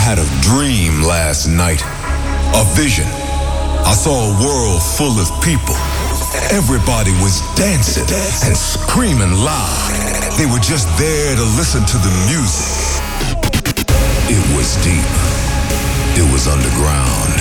had a dream last night, a vision. I saw a world full of people. Everybody was dancing and screaming loud. They were just there to listen to the music. It was deep. It was underground.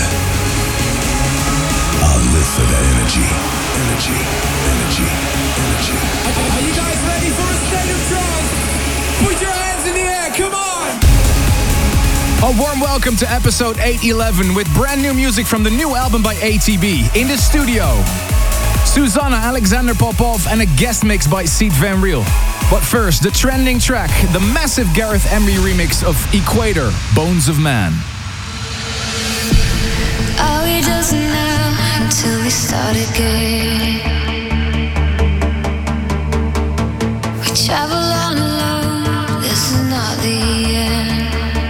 I live for that energy. Energy, energy, energy. Are you guys ready for a state of trance? Put your hands in the air, come on! A warm welcome to episode 811 with brand new music from the new album by ATB. In the studio, Susanna, Alexander Popov and a guest mix by Seed Van Riel. But first, the trending track, the massive Gareth Emery remix of Equator, Bones of Man. Are we just now until we start again? We travel on alone, this is not the end.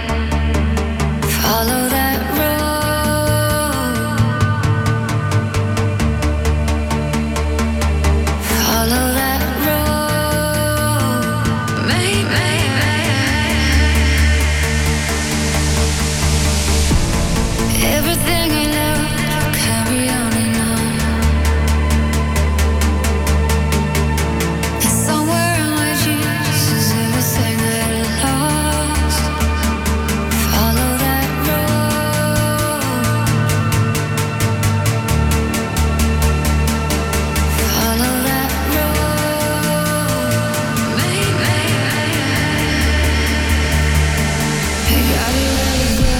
Follow that road. Follow that road. Everything I love, carry on and on. And somewhere in my dreams is everything I lost. Follow that road. Follow that road. You gotta let it go.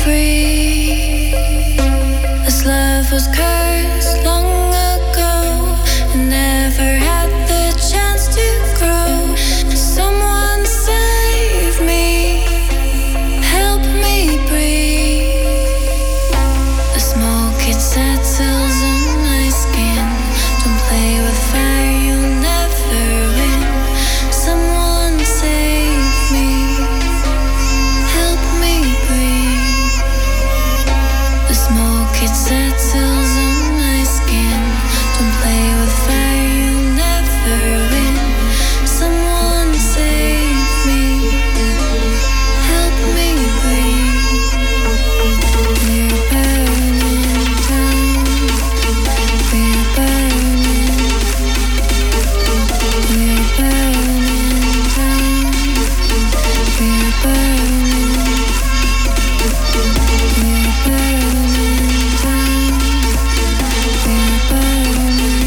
free. This love was cursed long ago and never had the chance to grow. Someone save me, help me breathe. The smoke, it settles on my skin. Don't play with fire, you'll never win. Someone save me, help me breathe. The smoke, it settles on my skin. Don't play with fire, you'll never win. Someone save me, help me breathe. We're burning down. We're burning. We're burning down. We're burning. We're burning down. We're burning.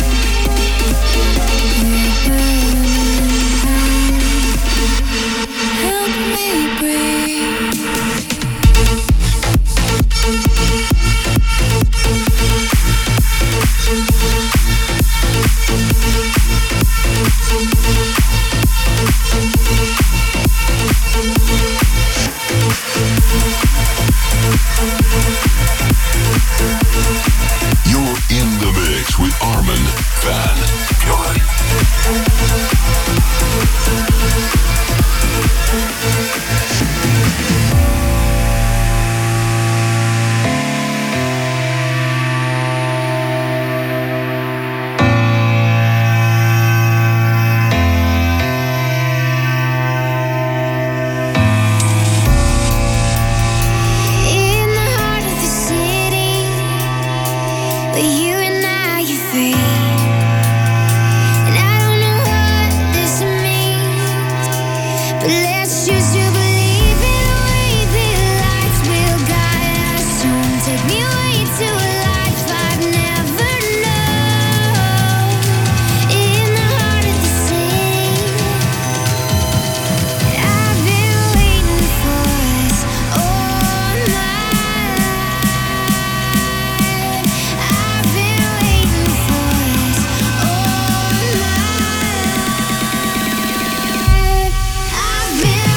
We're burning down. Help me breathe. You're in the mix with Armin van Buuren. In the heart of the city, but you and I, you're free. And I don't know what this means, but let's choose to believe in a way that lights will guide us home. Take me away to a life I've never known. In the heart of the city, I've been waiting for us all my life. I've been waiting for us all my life. I've been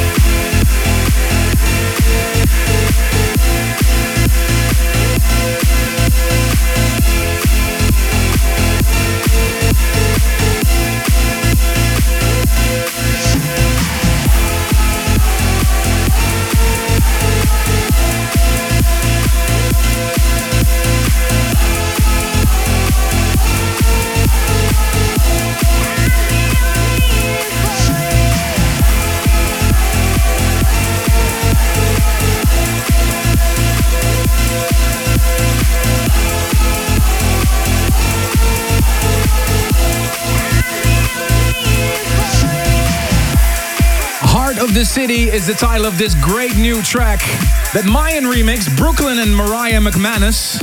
Heart of the City is the title of this great new track that Mayan remix, Brooklyn and Mariah McManus.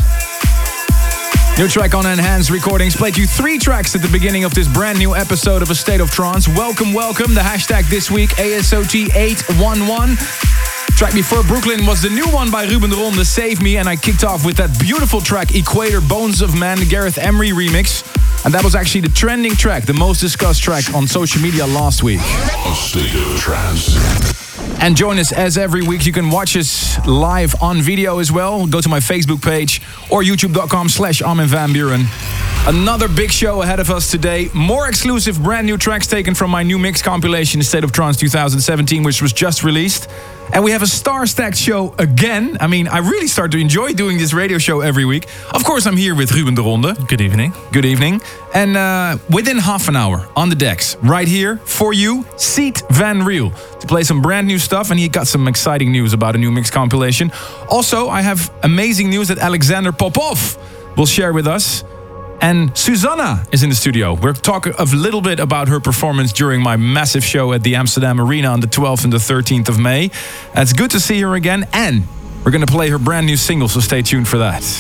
New track on Enhanced Recordings. Played you 3 tracks at the beginning of this brand new episode of A State of Trance. Welcome, welcome. The hashtag this week, ASOT811. Track before Brooklyn was the new one by Ruben de Ronde, Save Me. And I kicked off with that beautiful track, Equator, Bones of Man, the Gareth Emery remix. And that was actually the trending track, the most discussed track on social media last week. A State of Trance. And join us as every week. You can watch us live on video as well. Go to my Facebook page or youtube.com/Armin van Buuren. Another big show ahead of us today. More exclusive brand new tracks taken from my new mix compilation, State of Trance 2017, which was just released. And we have a star-stacked show again. I mean, I really start to enjoy doing this radio show every week. Of course, I'm here with Ruben de Ronde. Good evening. Good evening. And within half an hour, on the decks, right here, for you, Seat Van Riel, to play some brand new stuff. And he got some exciting news about a new mix compilation. Also, I have amazing news that Alexander Popov will share with us. And Susanna is in the studio. We're talking a little bit about her performance during my massive show at the Amsterdam Arena on the 12th and the 13th of May. It's good to see her again. And we're going to play her brand new single, so stay tuned for that.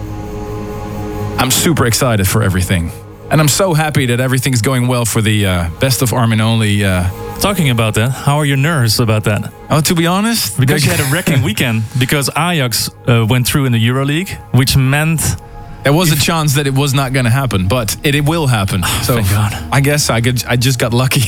I'm super excited for everything. And I'm so happy that everything's going well for the Best of Armin Only Talking about that, how are your nerves about that? Oh, to be honest, Because you had a wrecking weekend. Because Ajax went through in the EuroLeague, which meant there was a chance that it was not going to happen, but it will happen. So thank God. I guess I just got lucky.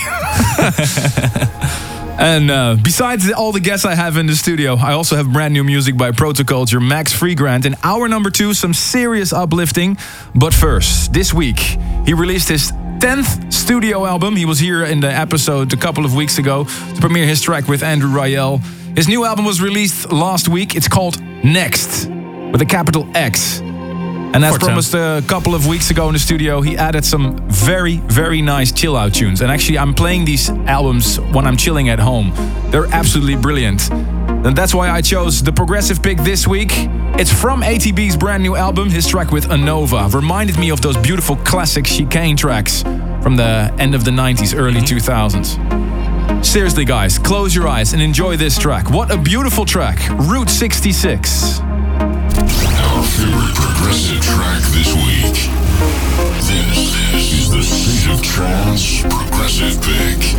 And besides all the guests I have in the studio, I also have brand new music by Protoculture, Max Freegrant. In hour number 2, some serious uplifting. But first, this week, he released his 10th studio album. He was here in the episode a couple of weeks ago to premiere his track with Andrew Rayel. His new album was released last week. It's called Next, with a capital X. And as promised a couple of weeks ago in the studio, he added some very, very nice chill-out tunes. And actually, I'm playing these albums when I'm chilling at home. They're absolutely brilliant. And that's why I chose the progressive pick this week. It's from ATB's brand new album. His track with Anova reminded me of those beautiful classic Chicane tracks from the end of the 90s, early 2000s. Seriously, guys, close your eyes and enjoy this track. What a beautiful track. Route 66. Our favorite progressive track this week. This is the State of Trance Progressive Pick.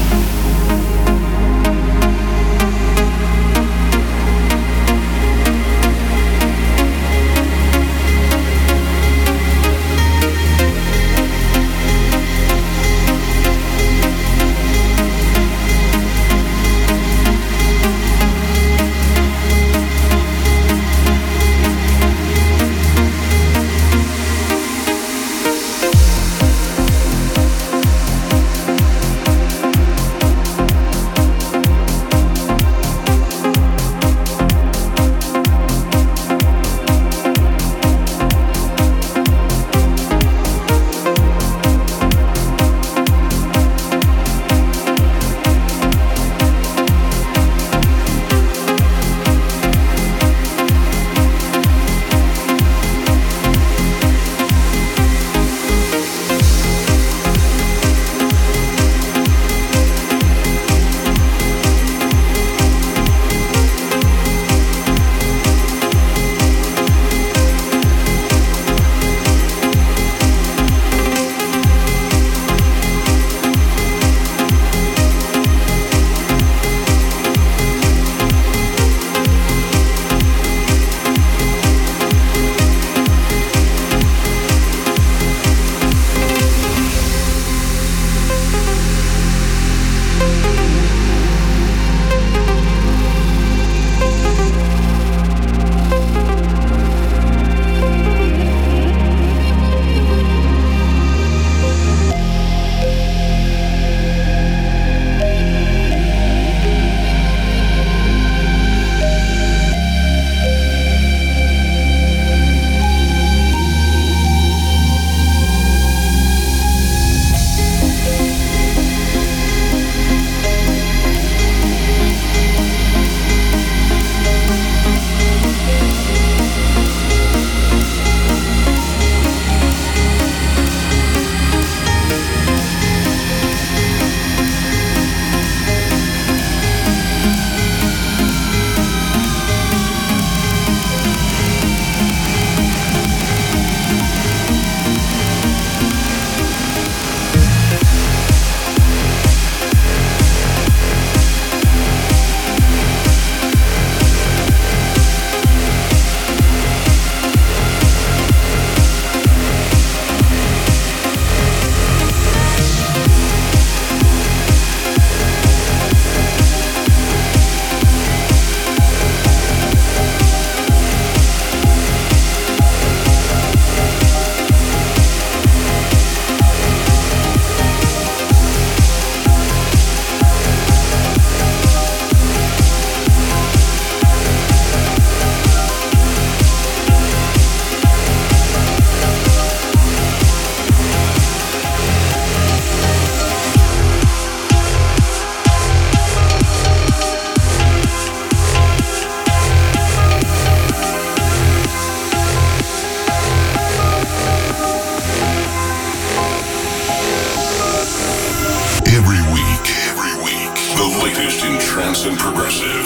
trance and progressive.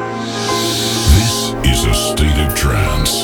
This is a state of trance.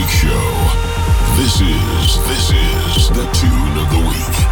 Show. This is the Tune of the Week.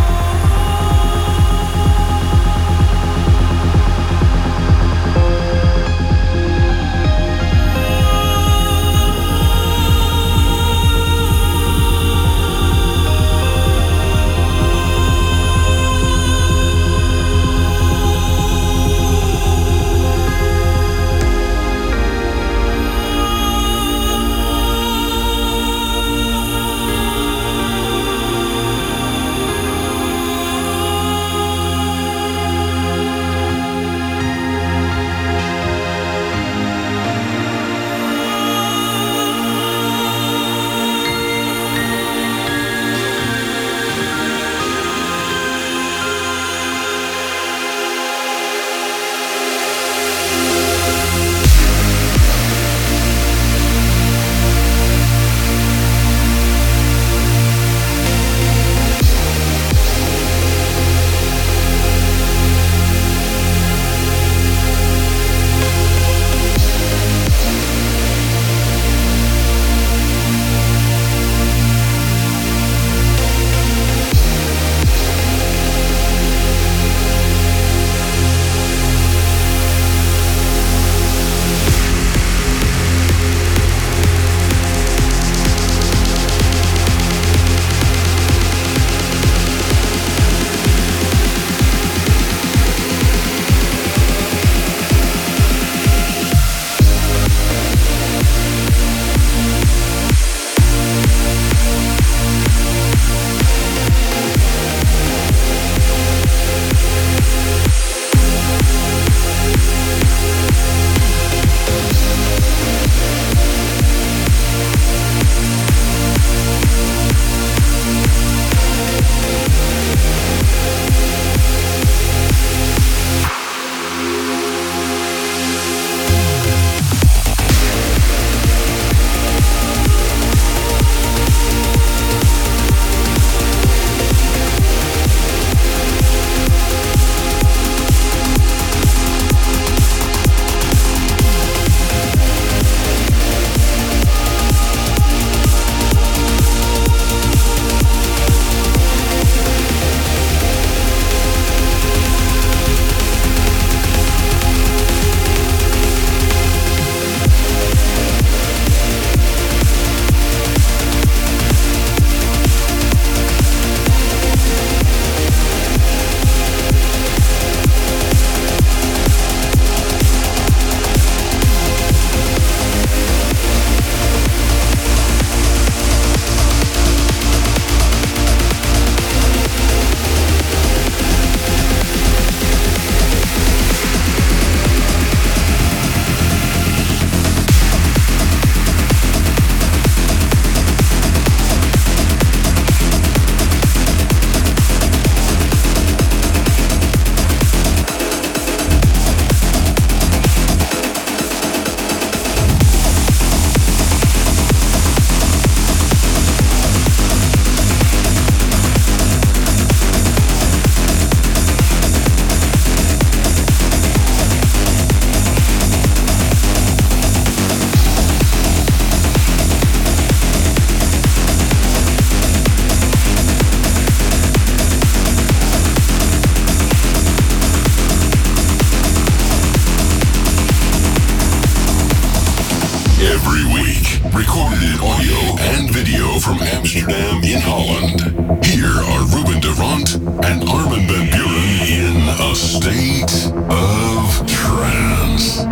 Recorded in audio and video from Amsterdam in Holland. Here are Ruben de Rondt and Armin van Buuren in a state of trance.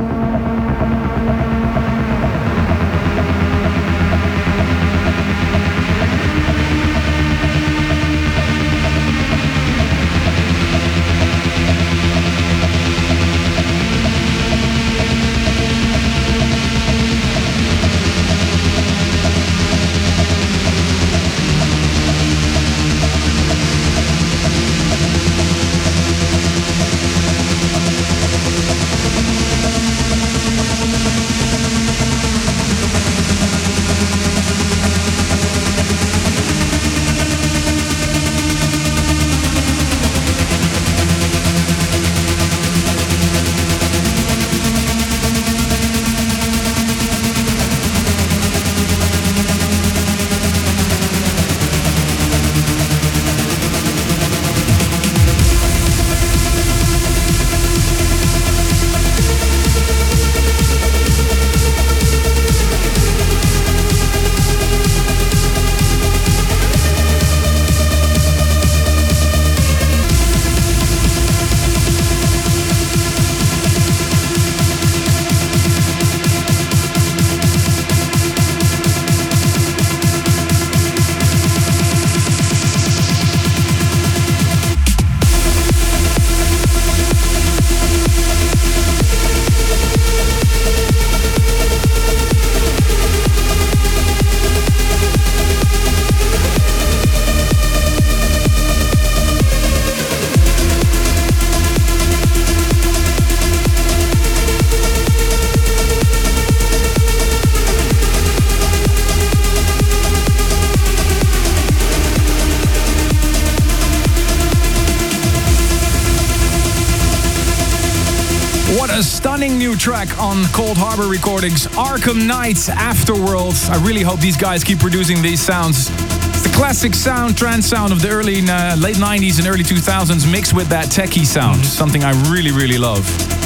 A stunning new track on Cold Harbor Recordings, Arkham Knights Afterworld. I really hope these guys keep producing these sounds. It's the classic sound, trance sound of the late 90s and early 2000s mixed with that techie sound. Something I really, really love.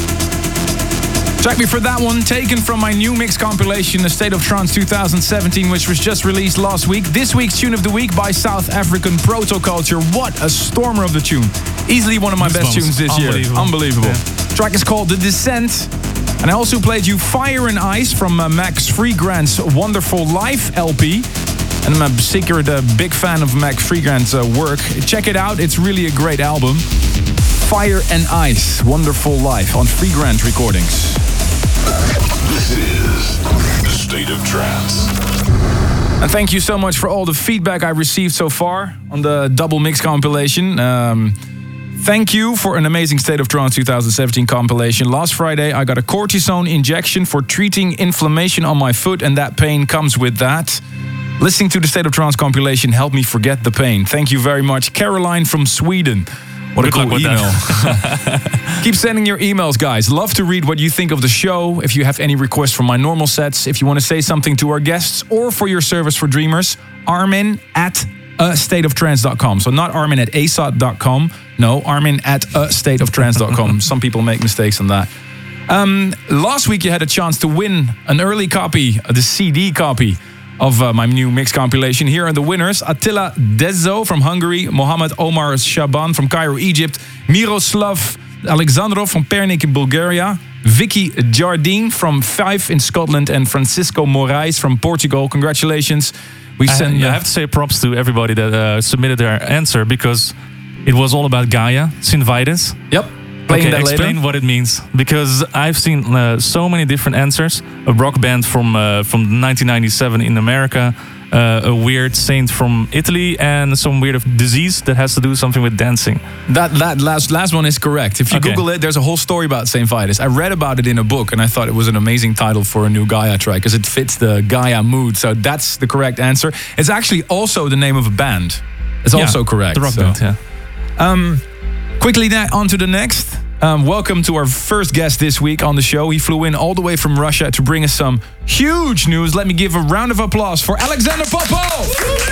Track before that one, taken from my new mix compilation, The State of Trance 2017, which was just released last week. This week's Tune of the Week by South African Protoculture. What a stormer of the tune. Easily one of my best tunes this year. Unbelievable. Yeah. Track is called The Descent. And I also played you Fire and Ice from Max Freegrant's Wonderful Life LP. And I'm a big fan of Max Freegrant's work. Check it out, it's really a great album. Fire and Ice, Wonderful Life on Freegrant Recordings. This is The State of Trance. And thank you so much for all the feedback I received so far on the double mix compilation. Thank you for an amazing State of Trance 2017 compilation. Last Friday, I got a cortisone injection for treating inflammation on my foot, and that pain comes with that. Listening to the State of Trance compilation helped me forget the pain. Thank you very much. Caroline from Sweden. What a cool email. Keep sending your emails, guys. Love to read what you think of the show. If you have any requests from my normal sets, if you want to say something to our guests, or for your service for dreamers, Armin@astateoftrance.com. So not Armin@asot.com. No, Armin@astateoftrance.com. Some people make mistakes on that. Last week you had a chance to win an early copy, the CD copy of my new mix compilation. Here are the winners: Attila Dezo from Hungary, Mohammed Omar Shaban from Cairo, Egypt, Miroslav Alexandrov from Pernik in Bulgaria, Vicky Jardine from Fife in Scotland, and Francisco Moraes from Portugal. Congratulations. I have to say props to everybody that submitted their answer, because it was all about Gaia, Synvitis. Yep. Explain what it means, because I've seen so many different answers. A rock band from 1997 in America, a weird saint from Italy, and some weird disease that has to do something with dancing. That last one is correct. If you Google it, there's a whole story about St. Vitus. I read about it in a book, and I thought it was an amazing title for a new Gaia track, because it fits the Gaia mood. So that's the correct answer. It's actually also the name of a band. It's also correct. The rock band, yeah. Quickly on to the next. Welcome to our first guest this week on the show. He flew in all the way from Russia to bring us some huge news. Let me give a round of applause for Alexander Popov!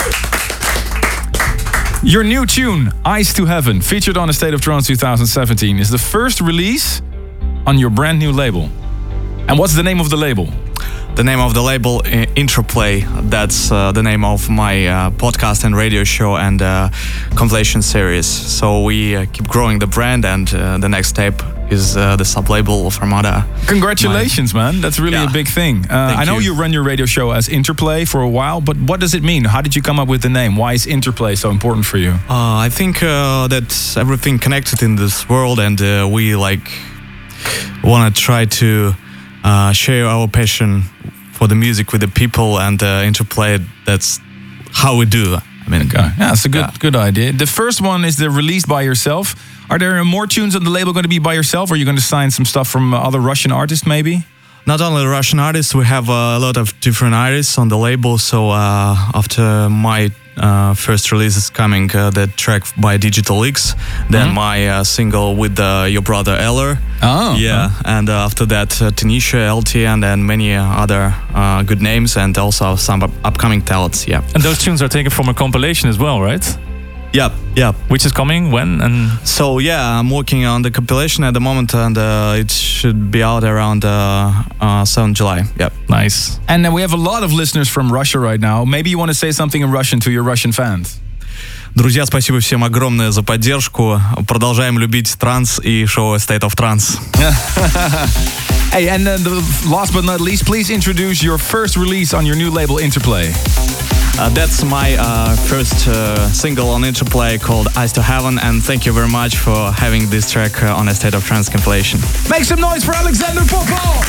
Your new tune, Eyes to Heaven, featured on the State of Trance 2017, is the first release on your brand new label. And what's the name of the label? The name of the label, Interplay. That's the name of my podcast and radio show and compilation series. So we keep growing the brand, and the next step is the sub-label of Armada. Congratulations, man. That's really a big thing. I know you run your radio show as Interplay for a while, but what does it mean? How did you come up with the name? Why is Interplay so important for you? I think that everything connected in this world, and we want to try to share our passion for the music with the people, and Interplay. That's how we do. I mean, yeah, it's a good idea. The first one is released by yourself. Are there more tunes on the label going to be by yourself, or are you going to sign some stuff from other Russian artists, maybe? Not only Russian artists, we have a lot of different artists on the label. So after my first release is coming, the track by Digital X, then my single with your brother Eller. Oh, yeah, and after that Tanisha, LTN, and many other good names, and also some upcoming talents. Yeah, and those tunes are taken from a compilation as well, right? Yeah. Which is coming when? And so I'm working on the compilation at the moment, and it should be out around 7 July. Yep. Nice. And we have a lot of listeners from Russia right now. Maybe you want to say something in Russian to your Russian fans. Друзья, спасибо всем огромное за поддержку. Продолжаем любить транс и шоу State of Trance. Hey, and last but not least, please introduce your first release on your new label, Interplay. That's my first single on Interplay called Eyes to Heaven, and thank you very much for having this track on a State of Trance compilation. Make some noise for Alexander Popov!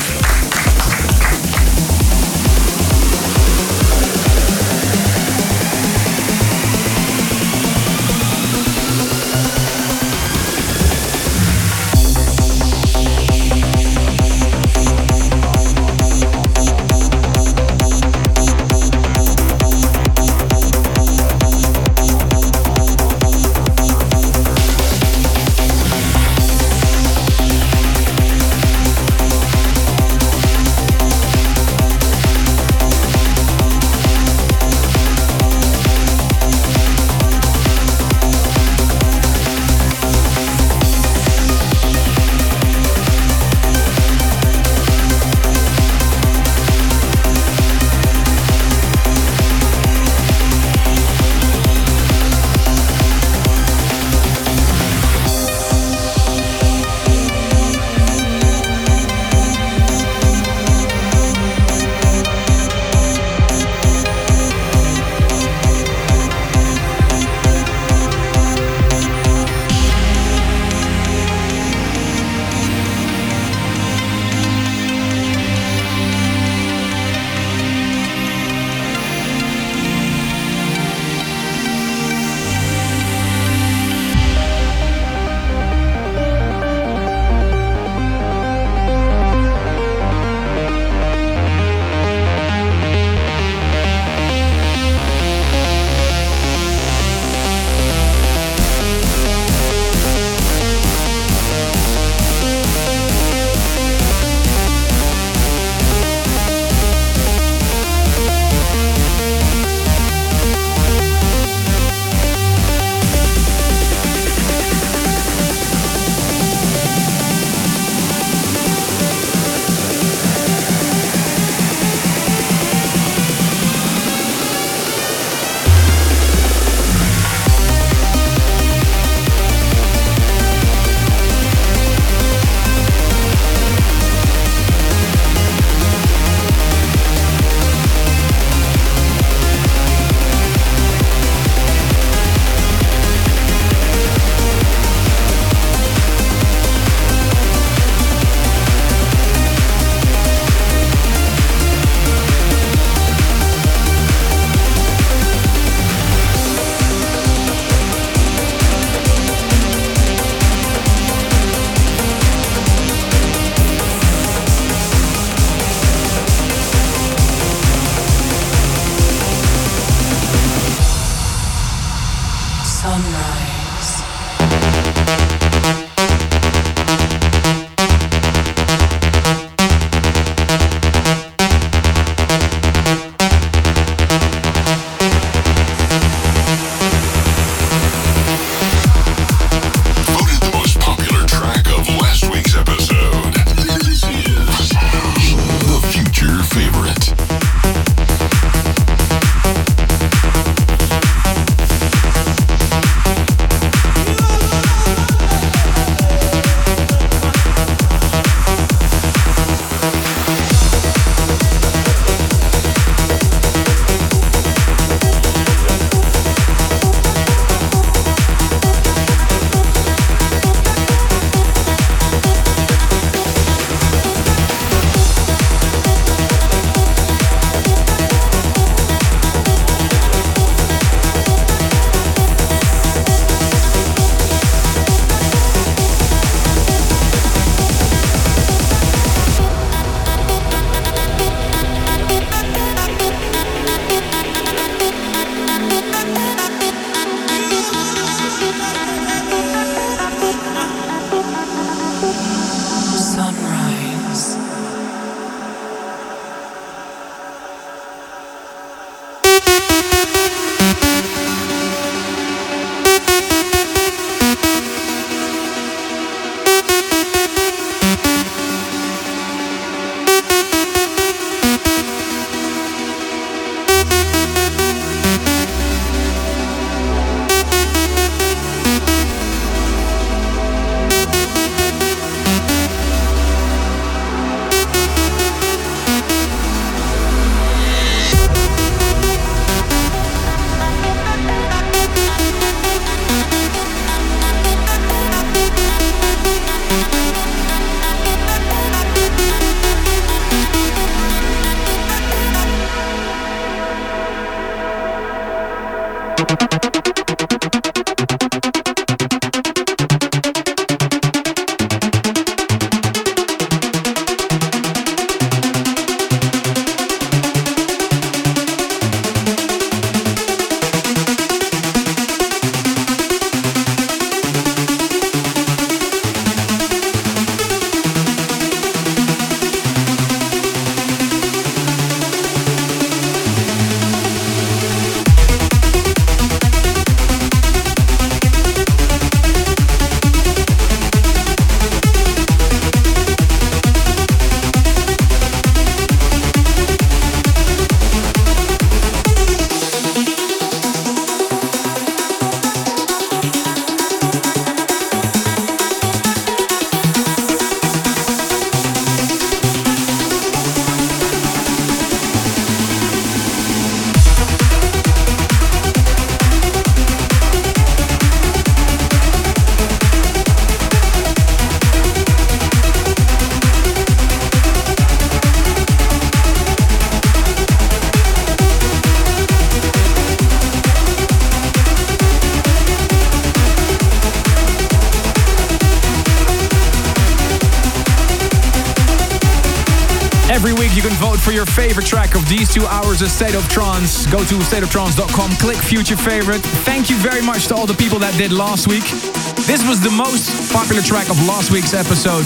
Every week you can vote for your favorite track of these 2 hours of State of Trance. Go to stateoftrance.com, click Future Favorite. Thank you very much to all the people that did last week. This was the most popular track of last week's episode.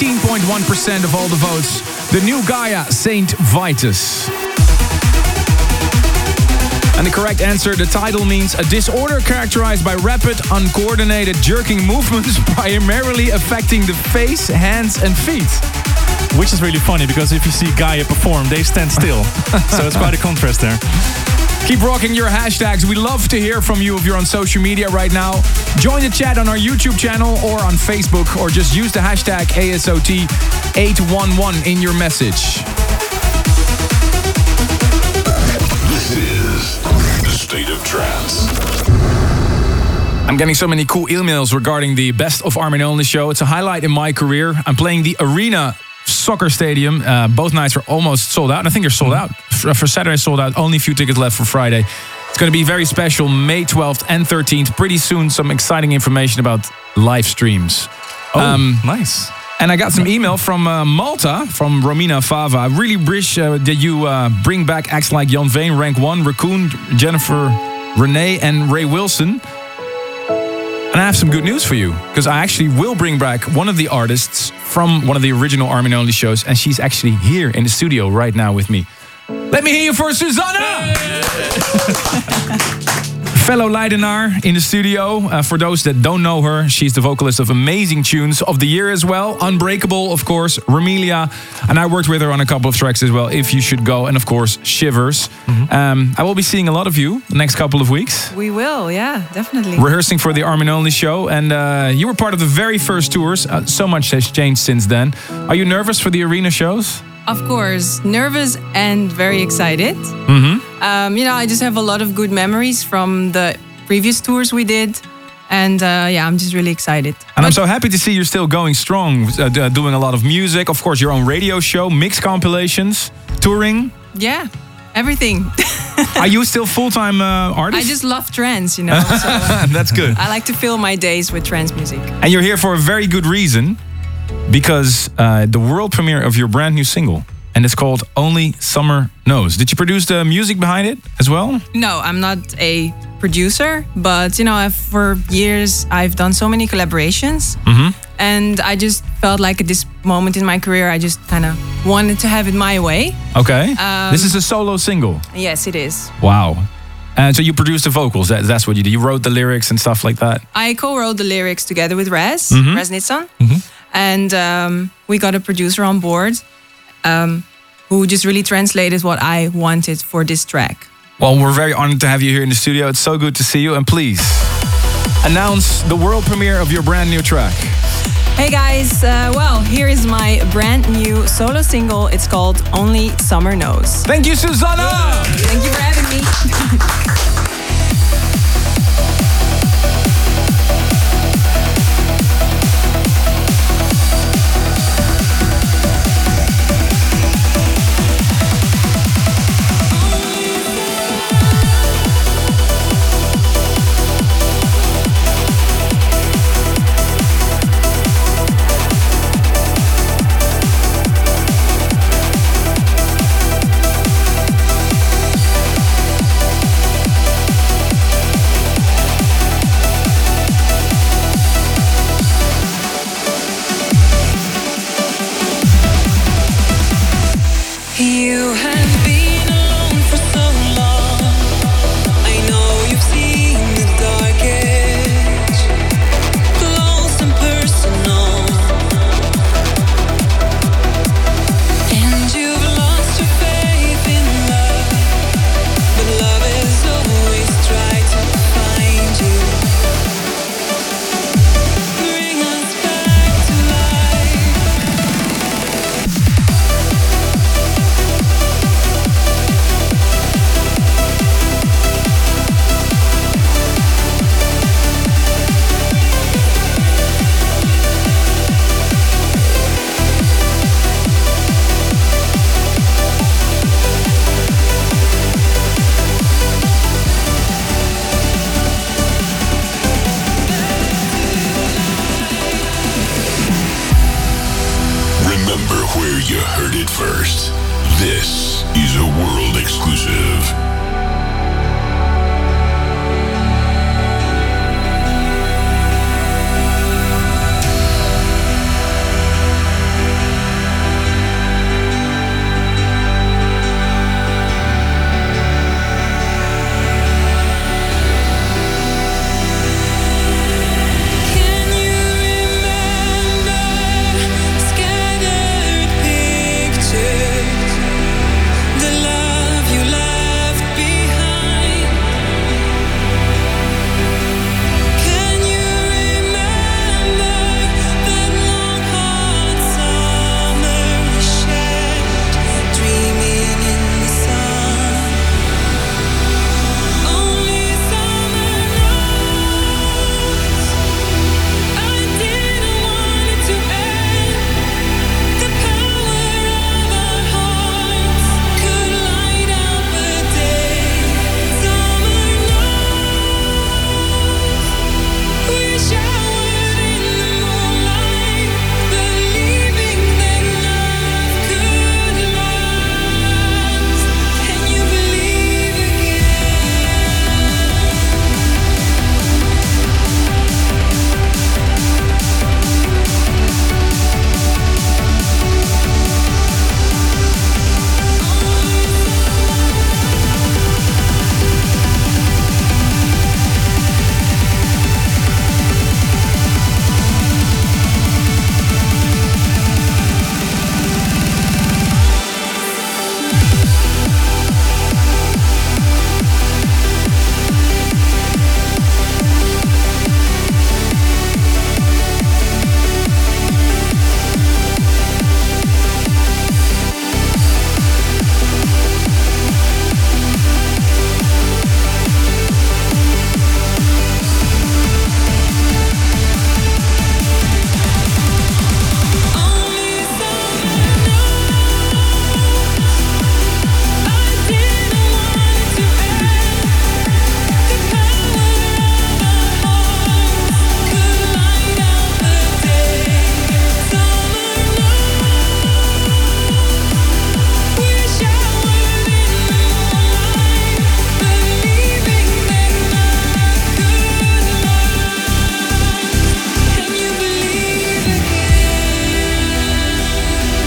18.1% of all the votes. The new Gaia, Saint Vitus. And the correct answer, the title means a disorder characterized by rapid, uncoordinated jerking movements primarily affecting the face, hands and feet. Which is really funny, because if you see Gaia perform, they stand still. So it's quite a contrast there. Keep rocking your hashtags. We love to hear from you if you're on social media right now. Join the chat on our YouTube channel or on Facebook, or just use the hashtag ASOT811 in your message. This is the State of Trance. I'm getting so many cool emails regarding the Best of Armin Only show. It's a highlight in my career. I'm playing the Arena Soccer Stadium. Both nights are almost sold out. I think they're sold out. For Saturday, sold out. Only a few tickets left for Friday. It's going to be very special, May 12th and 13th. Pretty soon, some exciting information about live streams. Nice. And I got some email from Malta, from Romina Fava. I really wish that you bring back acts like Jan Veen, Rank 1, Raccoon, Jennifer Renee, and Ray Wilson. And I have some good news for you, because I actually will bring back one of the artists from one of the original Armin Only shows, and she's actually here in the studio right now with me. Let me hear you for Susanna! Fellow Leidenaar in the studio. For those that don't know her, she's the vocalist of amazing tunes of the year as well. Unbreakable, of course, Remilia. And I worked with her on a couple of tracks as well, If You Should Go, and of course, Shivers. I will be seeing a lot of you the next couple of weeks. We will, yeah, definitely. Rehearsing for the Armin Only show. And you were part of the very first tours. So much has changed since then. Are you nervous for the arena shows? Of course, nervous and very excited. I just have a lot of good memories from the previous tours we did. And I'm just really excited. And I'm so happy to see you're still going strong, doing a lot of music. Of course, your own radio show, mix compilations, touring. Yeah, everything. Are you still full-time artist? I just love trance, So That's good. I like to fill my days with trance music. And you're here for a very good reason. Because the world premiere of your brand new single, and it's called Only Summer Knows. Did you produce the music behind it as well? No, I'm not a producer, but for years I've done so many collaborations, and I just felt like at this moment in my career I just kind of wanted to have it my way. Okay. This is a solo single. Yes, it is. Wow. And so you produced the vocals. That's what you did. You wrote the lyrics and stuff like that. I co-wrote the lyrics together with Rez Nitsan. And we got a producer on board who just really translated what I wanted for this track. Well, we're very honored to have you here in the studio. It's so good to see you. And please, announce the world premiere of your brand new track. Hey guys, here is my brand new solo single. It's called Only Summer Knows. Thank you, Susanna! Thank you for having me.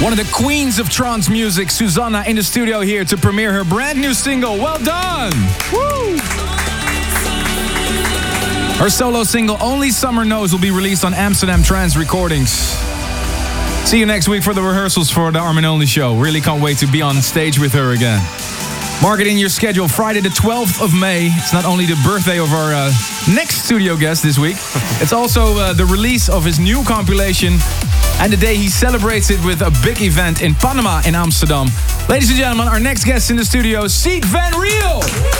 One of the queens of trance music, Susanna, in the studio here to premiere her brand new single. Well done! Woo! Her solo single, Only Summer Knows, will be released on Amsterdam Trance Recordings. See you next week for the rehearsals for the Armin Only show. Really can't wait to be on stage with her again. Mark it in your schedule, Friday the 12th of May. It's not only the birthday of our next studio guest this week, it's also the release of his new compilation and the day he celebrates it with a big event in Panama in Amsterdam. Ladies and gentlemen, our next guest in the studio, Sied Van Riel.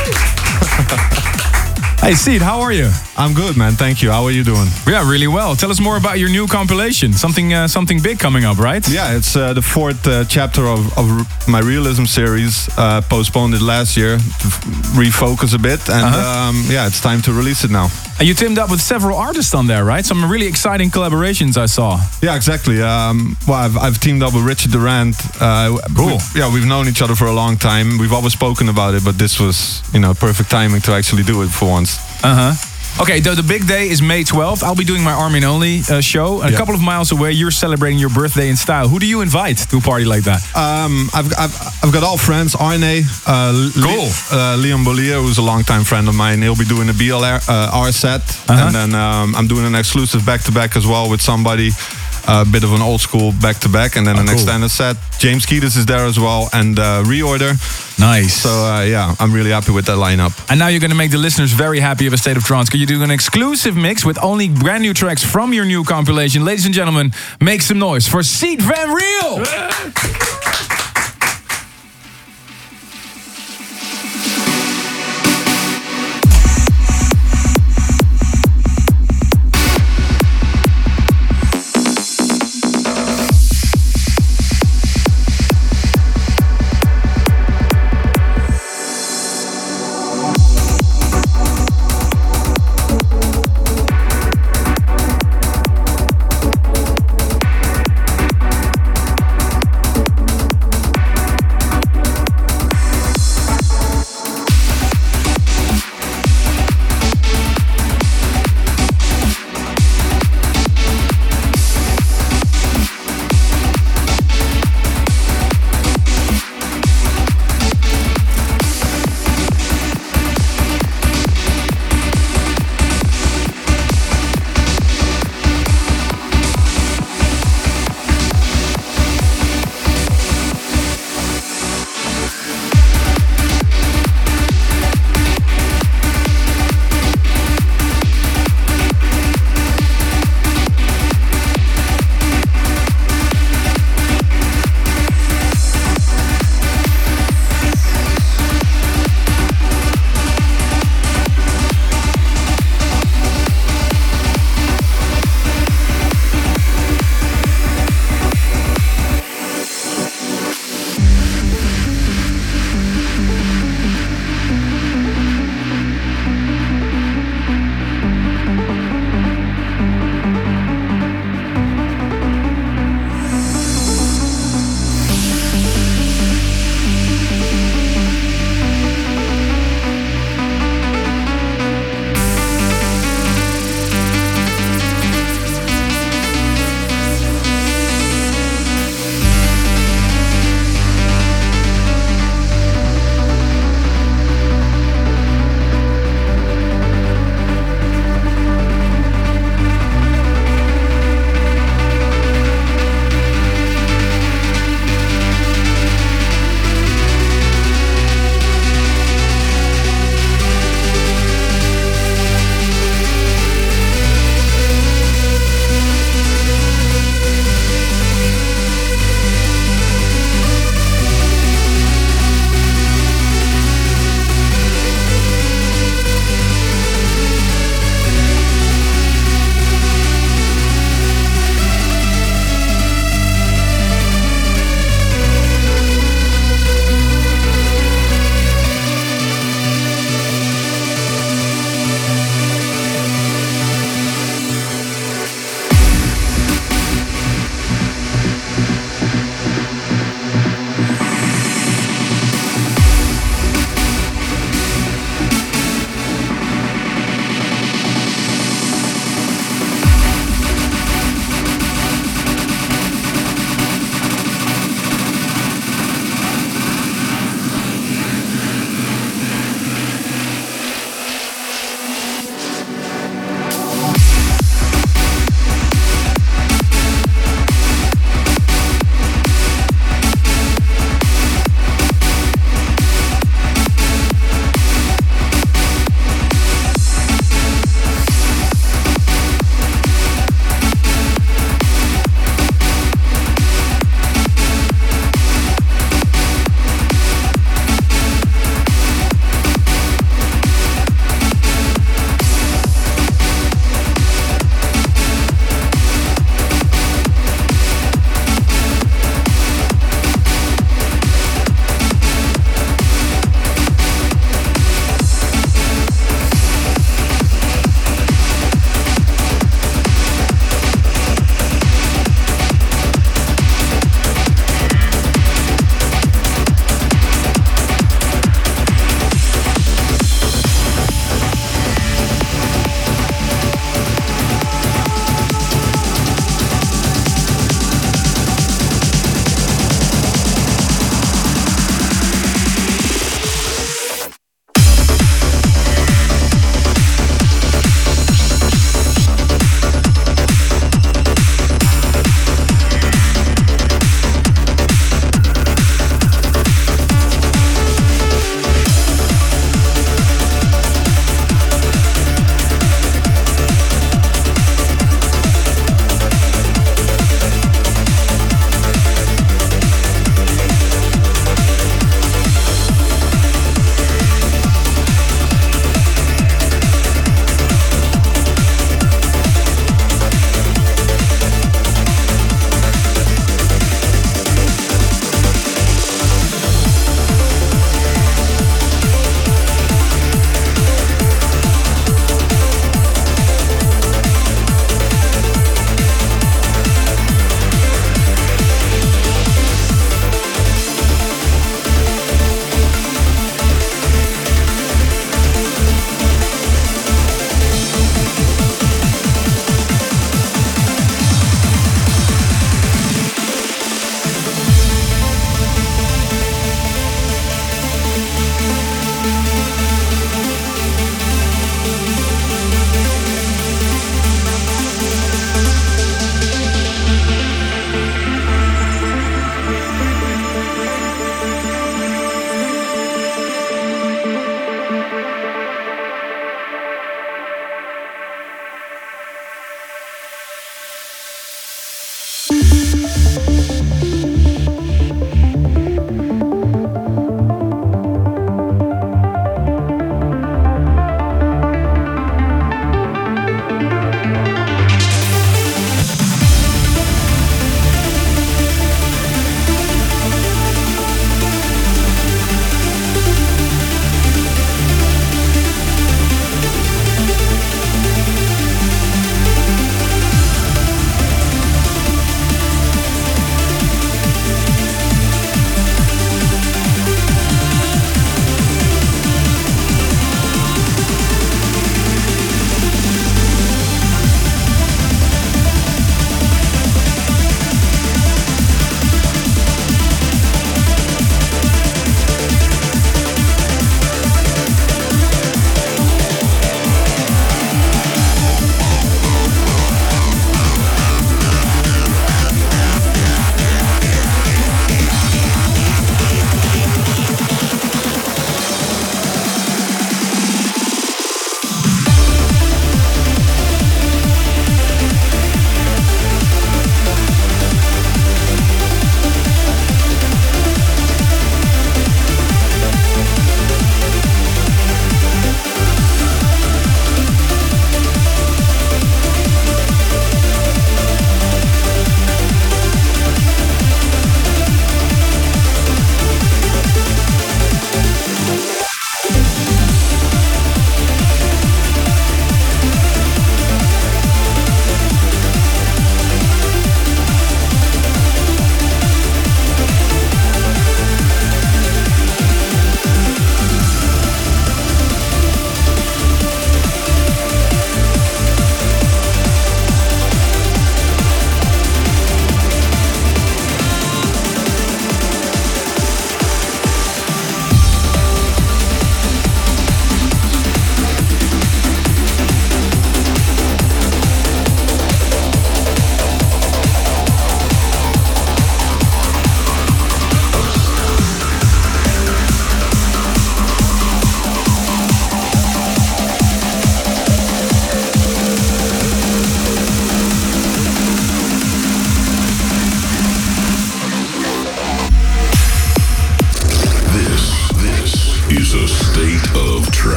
Hey Sied, how are you? I'm good, man. Thank you. How are you doing? Yeah, really well. Tell us more about your new compilation. Something big coming up, right? Yeah, it's the fourth chapter of my realism series. Postponed it last year to refocus a bit, and yeah, it's time to release it now. And you teamed up with several artists on there, right? Some really exciting collaborations I saw. Yeah, exactly. Well, I've teamed up with Richard Durand. Cool. We've known each other for a long time. We've always spoken about it, but this was, perfect timing to actually do it for once. Okay, the big day is May 12th. I'll be doing my Armin Only show. A couple of miles away, you're celebrating your birthday in style. Who do you invite to a party like that? I've got all friends. Arne, cool. Leon Bollier, who's a longtime friend of mine. He'll be doing a BLR set. And then I'm doing an exclusive back-to-back as well with somebody. A bit of an old school back-to-back, and then an extended set. James Keedis is there as well, and Reorder. Nice. So yeah, I'm really happy with that lineup. And now you're going to make the listeners very happy of A State of Trance. Can you do an exclusive mix with only brand new tracks from your new compilation? Ladies and gentlemen, make some noise for Sied Van Riel!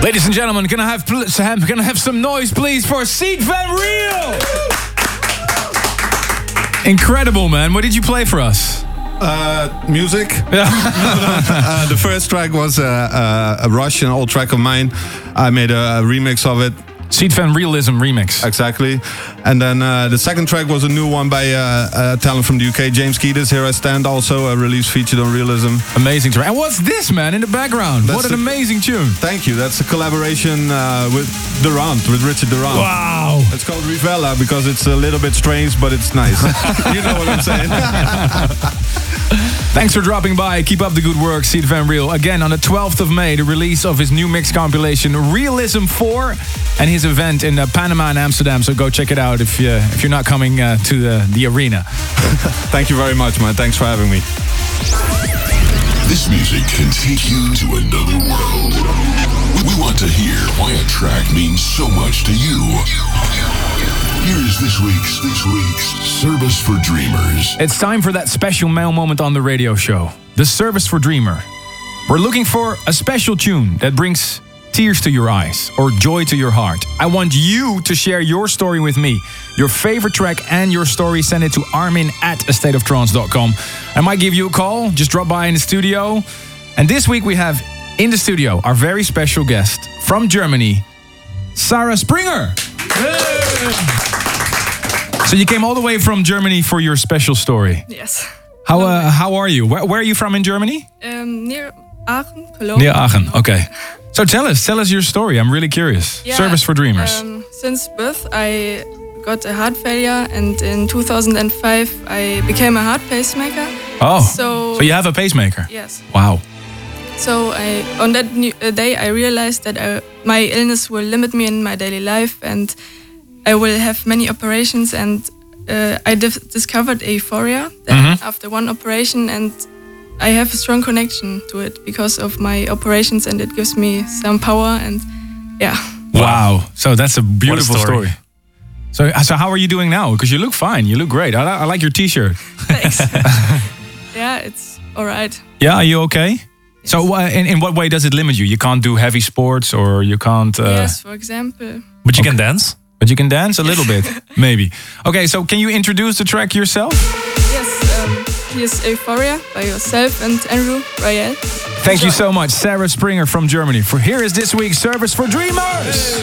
Ladies and gentlemen, can I have some noise, please, for Sied Van Riel? Incredible, man. What did you play for us? Music. The first track was a Russian old track of mine. I made a remix of it. Sied Van Rielism remix. Exactly. And then the second track was a new one by a talent from the UK, James Keeders, Here I Stand, also a release featured on Realism. Amazing track. And what's this, man, in the background? What an amazing tune. Thank you. That's a collaboration with Durant, with Richard Durant. Wow. It's called Rivella because it's a little bit strange, but it's nice. You know what I'm saying? Thanks for dropping by. Keep up the good work, Sied Van Riel. Again, on the 12th of May, the release of his new mix compilation, Realism 4, and his event in Panama and Amsterdam. So go check it out if you're not coming to the arena. Thank you very much, man. Thanks for having me. This music can take you to another world. We want to hear why a track means so much to you. Here is this week's Service for Dreamers. It's time for that special mail moment on the radio show. The Service for Dreamer. We're looking for a special tune that brings tears to your eyes or joy to your heart. I want you to share your story with me. Your favorite track and your story, send it to armin@astateoftrance.com. I might give you a call. Just drop by in the studio. And this week we have in the studio our very special guest from Germany, Sarah Springer. So you came all the way from Germany for your special story. Yes. How are you? Where are you from in Germany? Near Aachen, Cologne. Near Aachen, okay. So tell us your story. I'm really curious. Yeah, Service for Dreamers. Since birth, I got a heart failure, and in 2005, I became a heart pacemaker. Oh, so you have a pacemaker? Yes. Wow. So on that day, I realized that my illness will limit me in my daily life, and I will have many operations. And I discovered euphoria after one operation, and I have a strong connection to it because of my operations, and it gives me some power. And yeah. Wow. So that's a beautiful story. So how are you doing now? Because you look fine. You look great. I like your T-shirt. Thanks. Yeah, it's all right. Yeah, are you okay? Yes. So in what way does it limit you? You can't do heavy sports, or you can't... Yes, for example. But you can dance? But you can dance a little bit, maybe. Okay, so can you introduce the track yourself? Yes, here's Euphoria by yourself and Andrew Royale. Thank you so much, Sarah Springer from Germany. Here is this week's Service for Dreamers.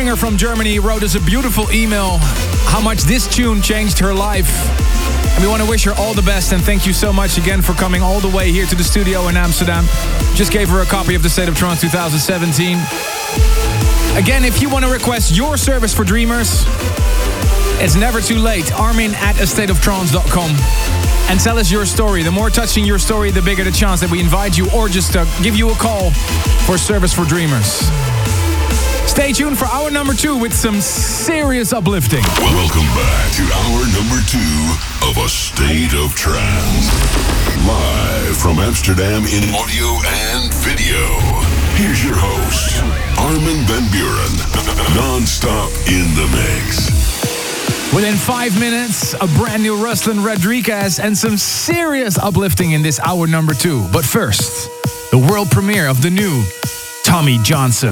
singer from Germany wrote us a beautiful email how much this tune changed her life. And we want to wish her all the best and thank you so much again for coming all the way here to the studio in Amsterdam. Just gave her a copy of The State of Trance 2017. Again, if you want to request your service for Dreamers, it's never too late. Armin@astateoftrance.com. And tell us your story. The more touching your story, the bigger the chance that we invite you or just give you a call for service for Dreamers. Stay tuned for hour number 2 with some serious uplifting. Welcome back to hour number 2 of A State of Trance. Live from Amsterdam in audio and video. Here's your host, Armin van Buuren. Non-stop in the mix. Within 5 minutes, a brand new Ruslan Rodriguez and some serious uplifting in this hour number 2. But first, the world premiere of the new Tommy Johnson.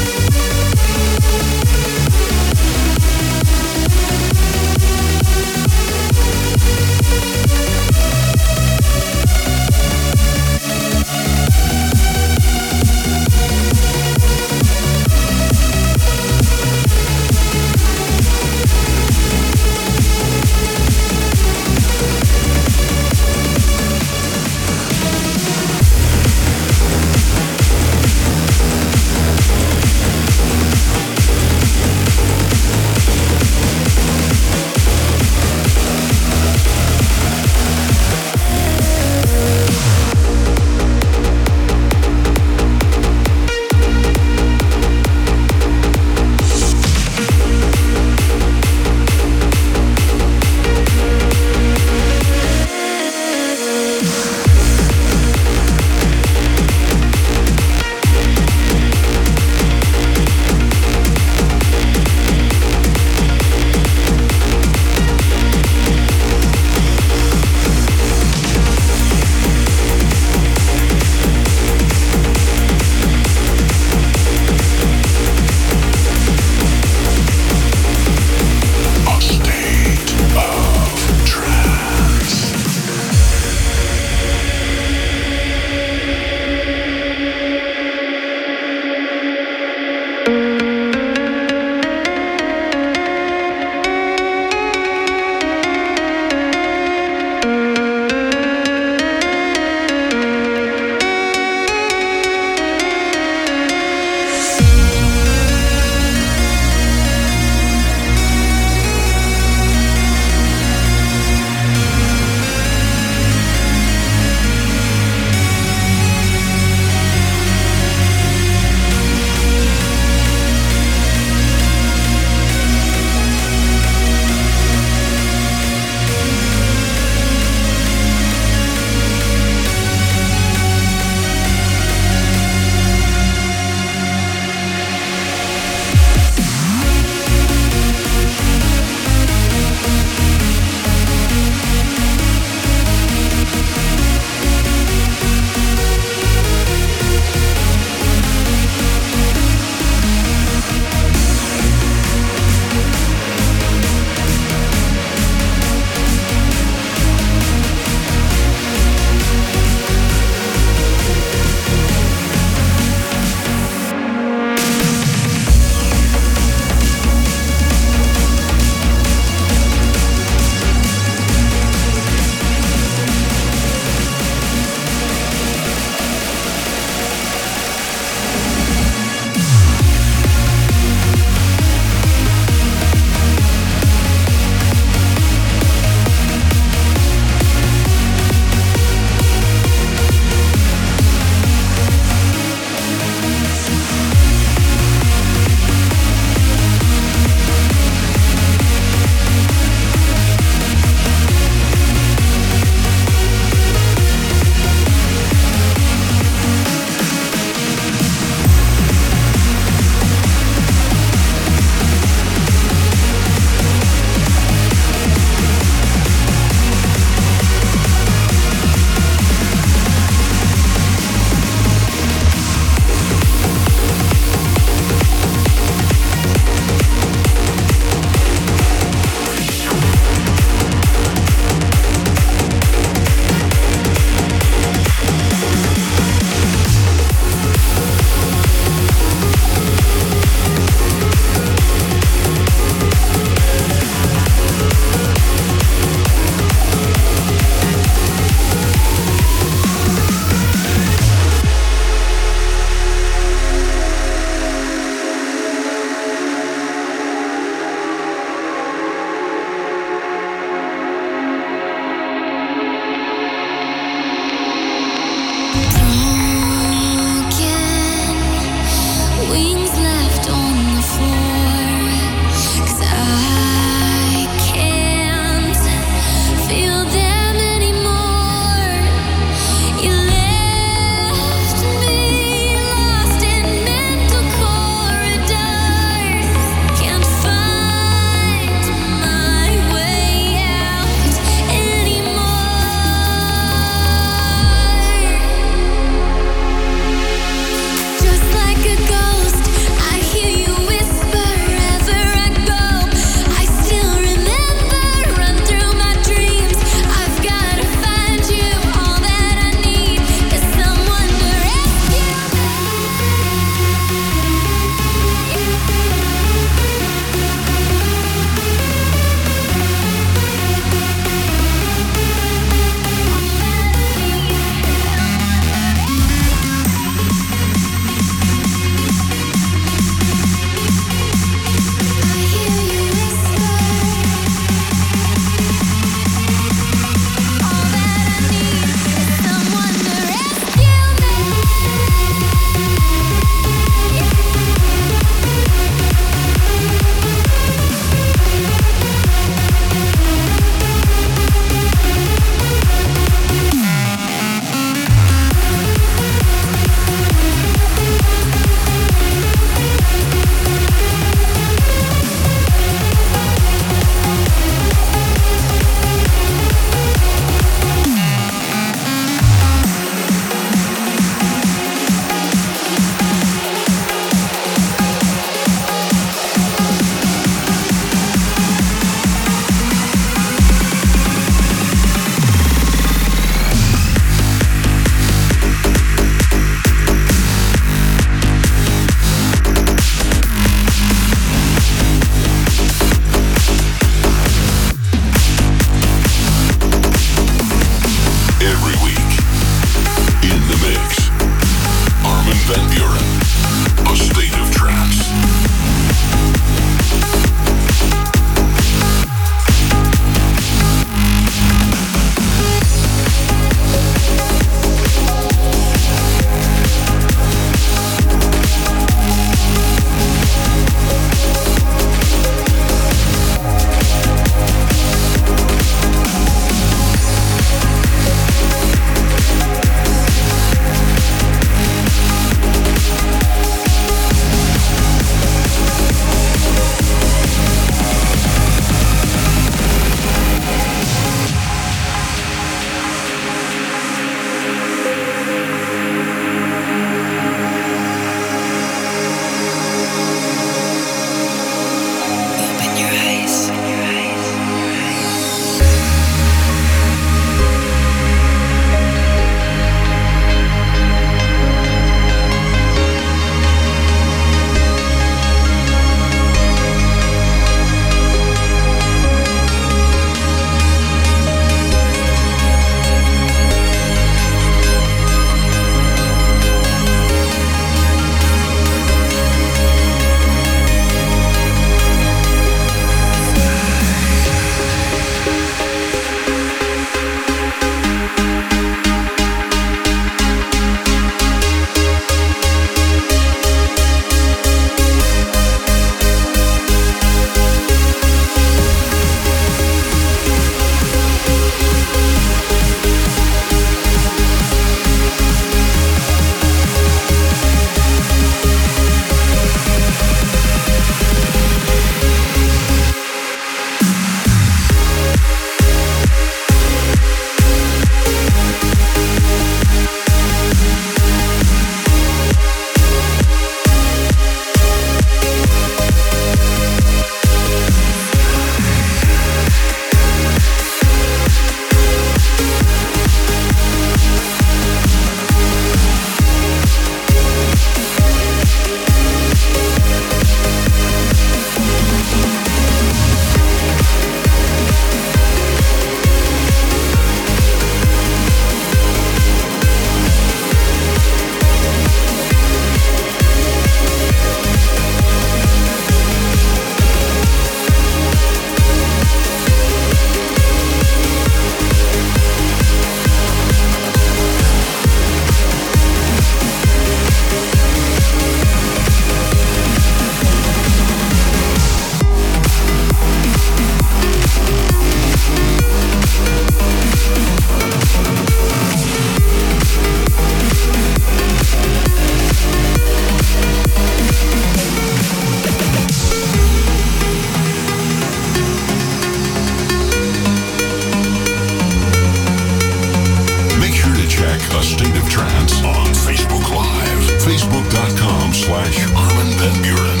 A State of Trance on Facebook Live. Facebook.com/Armin van Buuren.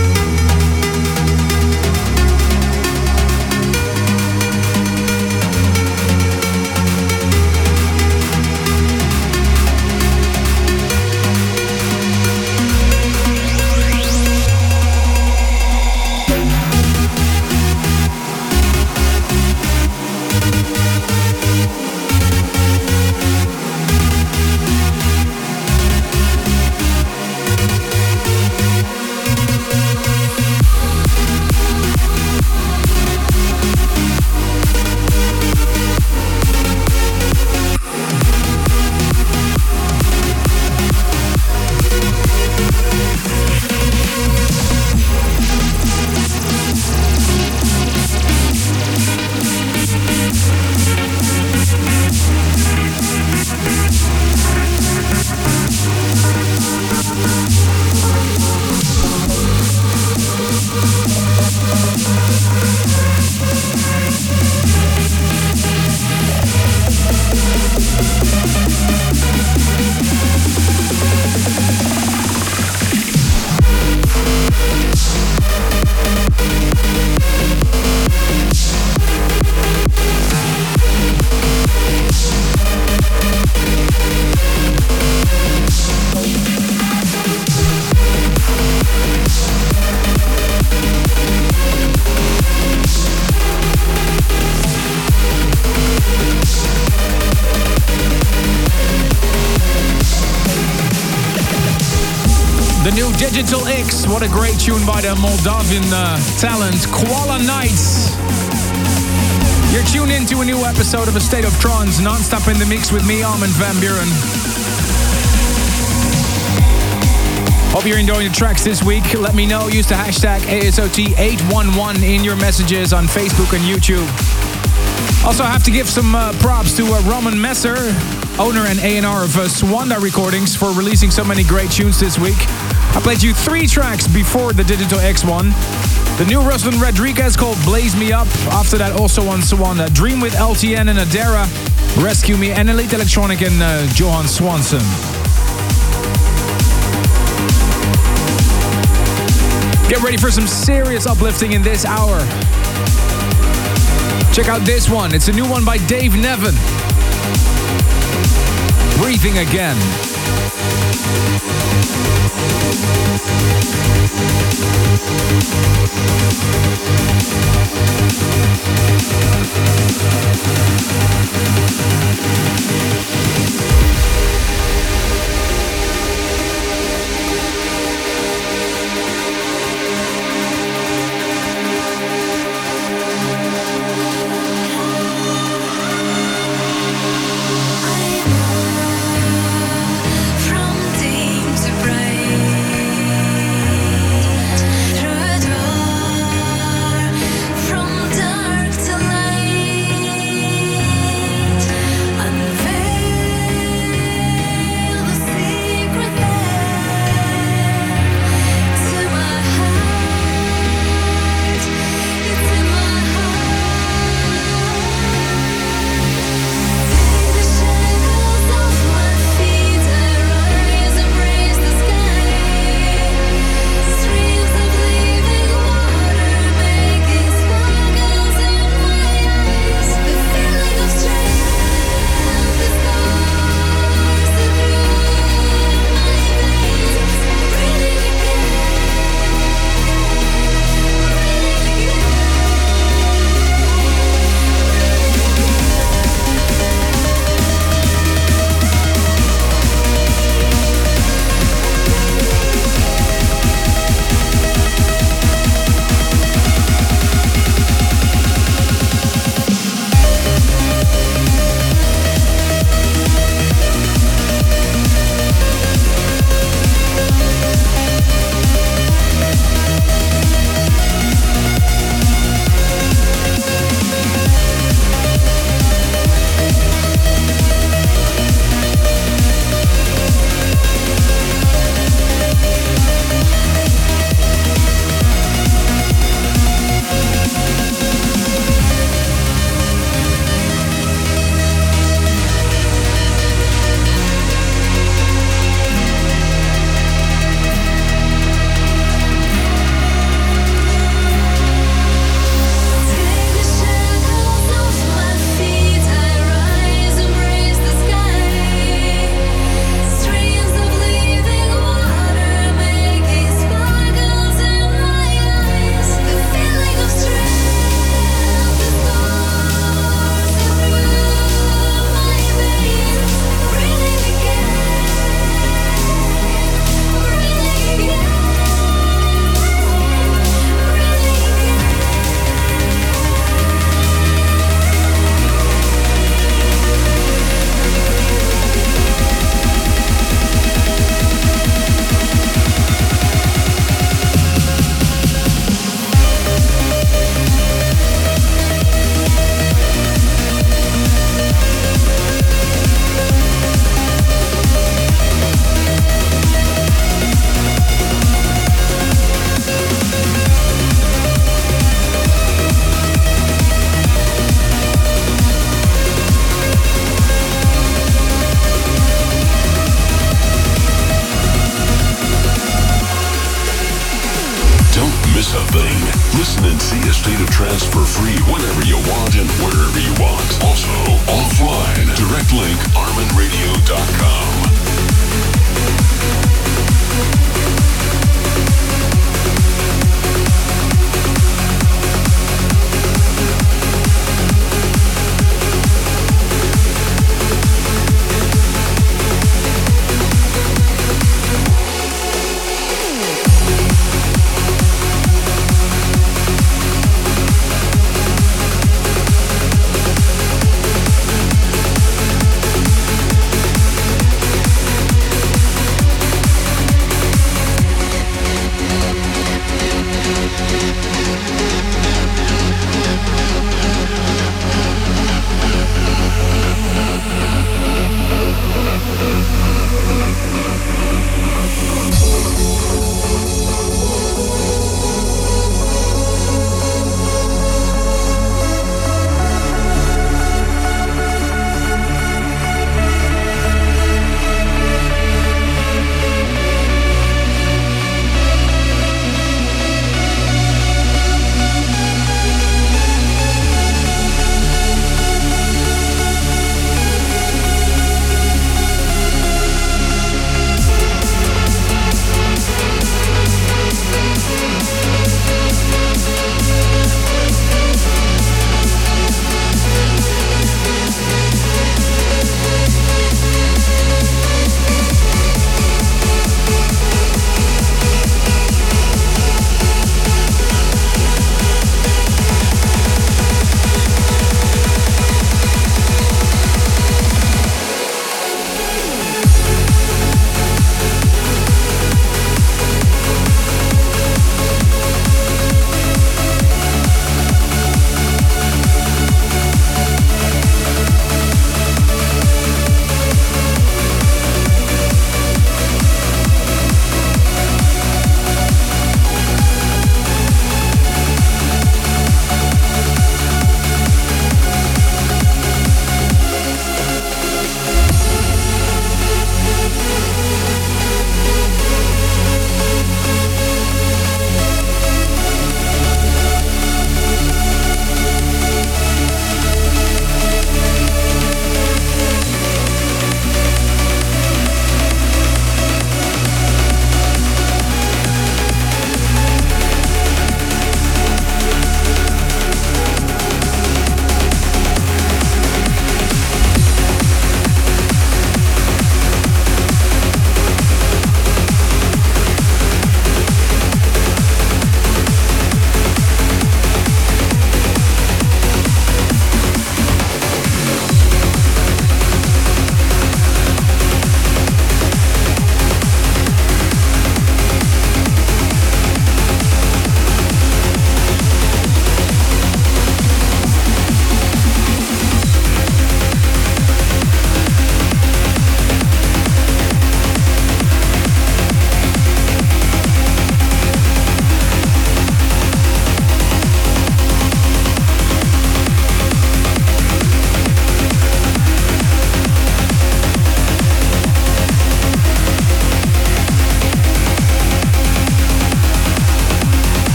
Digital X, what a great tune by the Moldavian talent Koala Nights. You're tuned into a new episode of A State of Trance, non-stop in the mix with me, Armin van Buuren. Hope you're enjoying the tracks this week. Let me know. Use the hashtag ASOT811 in your messages on Facebook and YouTube. Also, I have to give some props to Roman Messer, owner and A&R of Swanda Recordings, for releasing so many great tunes this week. I played you 3 tracks before the Digital X one. The new Ruslan Rodriguez called Blaze Me Up. After that, also on Swanda, Dream with LTN and Adara, Rescue Me, and Elite Electronic and Johan Swanson. Get ready for some serious uplifting in this hour. Check out this one. It's a new one by Dave Nevin. Breathing Again. From dark to light. Listen and see A State of Trance for free whenever you want and wherever you want. Also, offline. Direct link ArminRadio.com.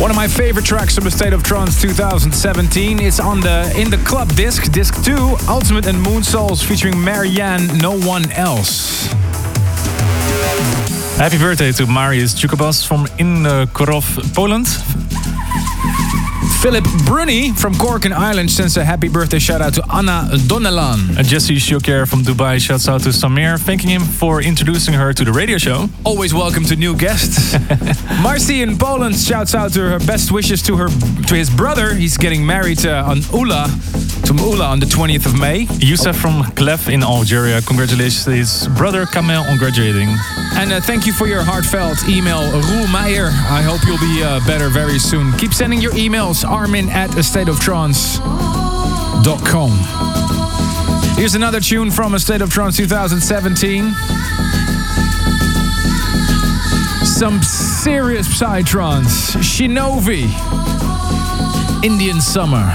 One of my favorite tracks from the State of Trance 2017. It's in the club disc 2, Ultimate and Moon Souls featuring Marianne, No One Else. Happy birthday to Marius Chukabas from Korov, Poland. Philip Bruni from Cork and Ireland sends a happy birthday shout out to Anna Donnellan. Jesse Shoker from Dubai shouts out to Samir, thanking him for introducing her to the radio show. Always welcome to new guests. Marcy in Poland shouts out to her best wishes to his brother. He's getting married to Ula on the 20th of May. Youssef from Clef in Algeria congratulates his brother Kamel on graduating. And thank you for your heartfelt email, Roel Meijer. I hope you'll be better very soon. Keep sending your emails, armin@astateoftrance.com. Here's another tune from A State of Trance 2017. Some serious psytrance. Shinovi, Indian Summer.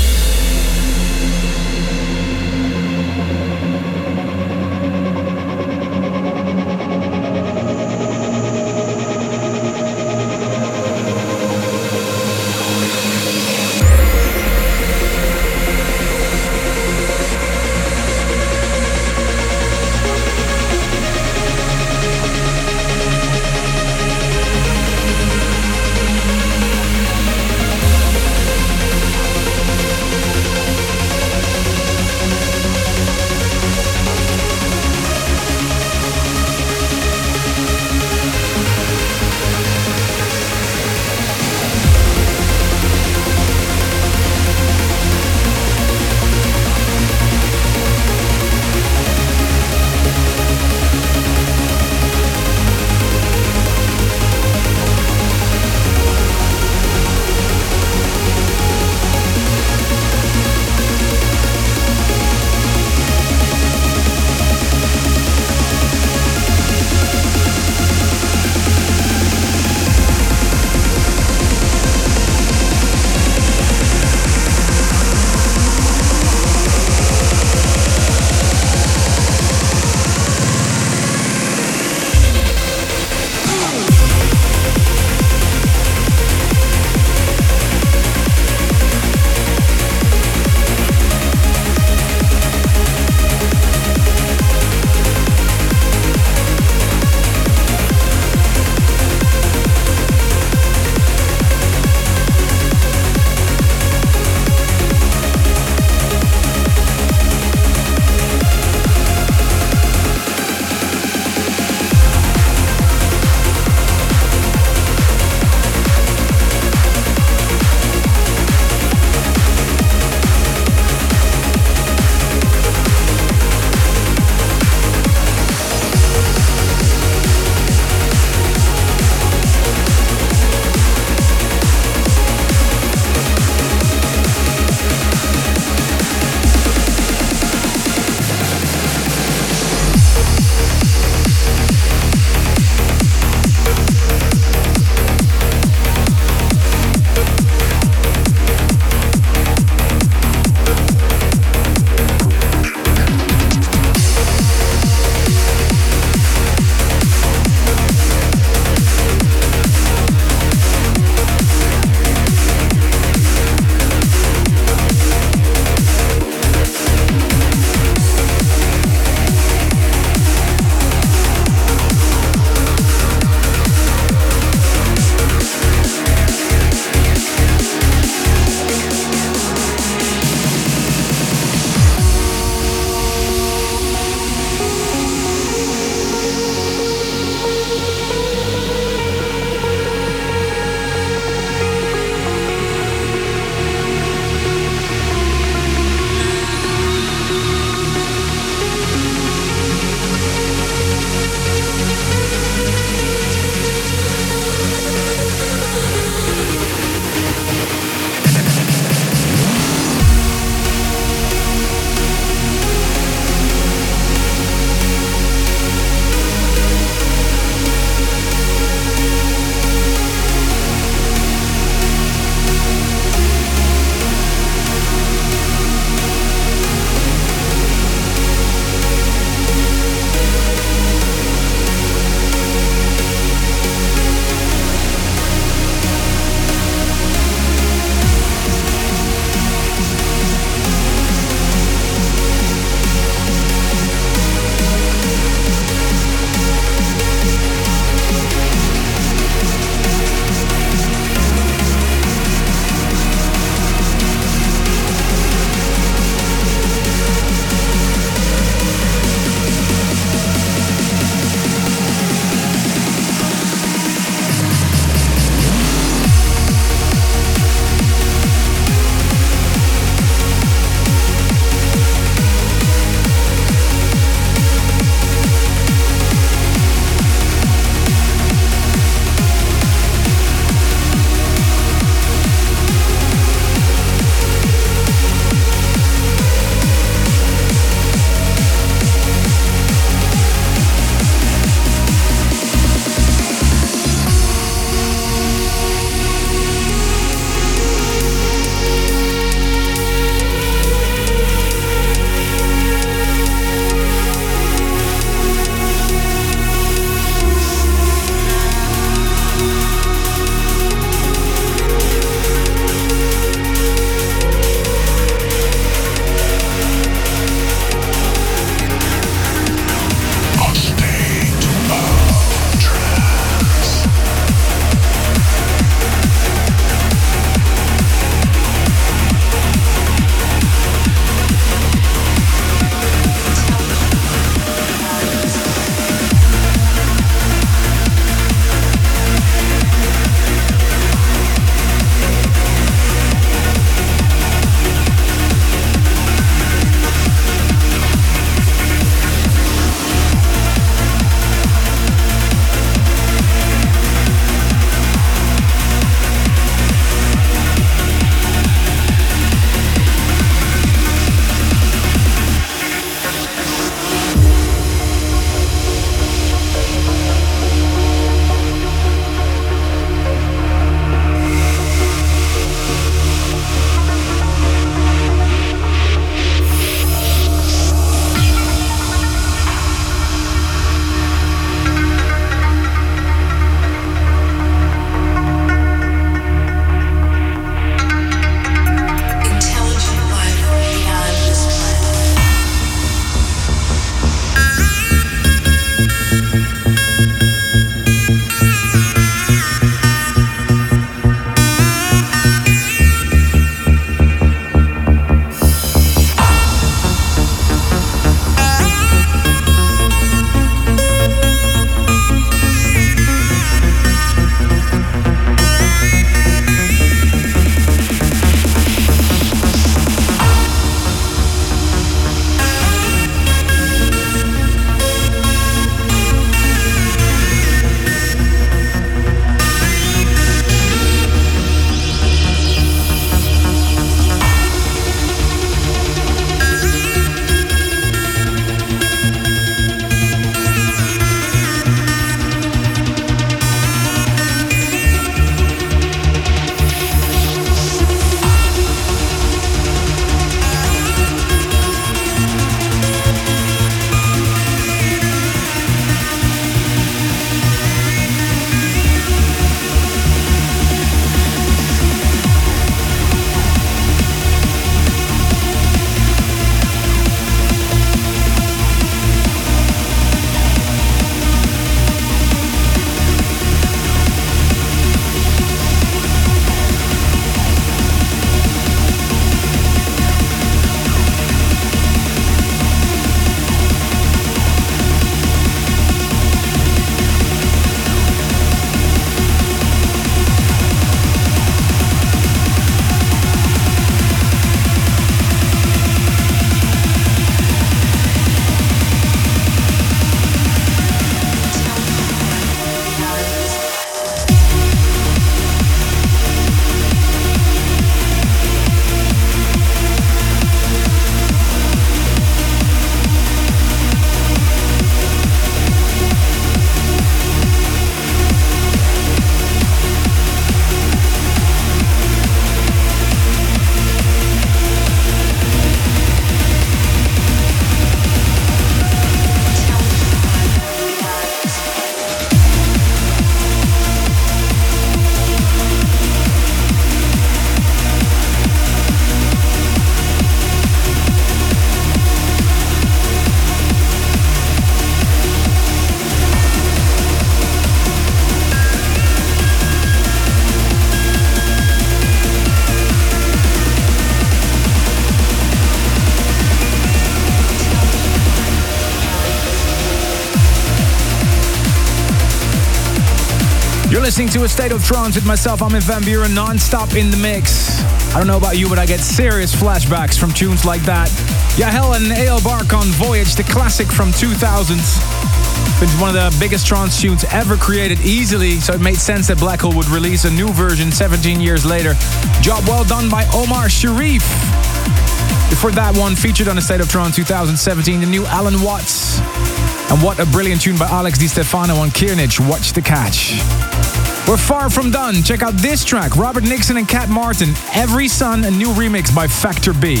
listening to A State of Trance with myself, Armin van Buuren, non-stop in the mix. I don't know about you, but I get serious flashbacks from tunes like that. Yahel and A.L. Barkon, Voyage, the classic from 2000s. It's one of the biggest trance tunes ever created easily, so it made sense that Black Hole would release a new version 17 years later. Job well done by Omar Sharif. Before that one, featured on A State of Trance 2017, the new Alan Watts. And what a brilliant tune by Alex Di Stefano on Kiernich, Watch the Catch. We're far from done. Check out this track, Robert Nixon and Cat Martin, Every Sun, a new remix by Factor B.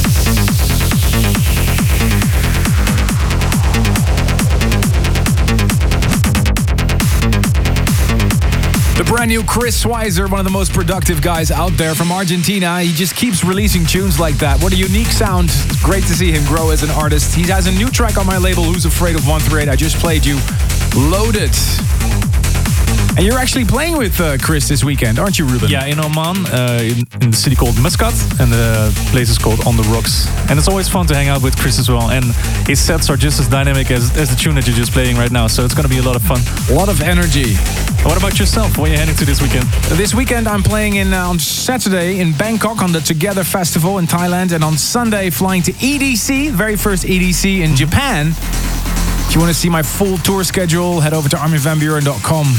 The brand new Chris Schweizer, one of the most productive guys out there from Argentina. He just keeps releasing tunes like that. What a unique sound. It's great to see him grow as an artist. He has a new track on my label, Who's Afraid of 138. I just played you. Loaded. And you're actually playing with Chris this weekend, aren't you, Ruben? Yeah, in Oman, in the city called Muscat, and the place is called On The Rocks. And it's always fun to hang out with Chris as well. And his sets are just as dynamic as the tune that you're just playing right now. So it's going to be a lot of fun. A lot of energy. What about yourself? Where are you heading to this weekend? This weekend I'm playing on Saturday in Bangkok on the Together Festival in Thailand. And on Sunday flying to EDC, very first EDC in Japan. If you want to see my full tour schedule, head over to arminvanburen.com.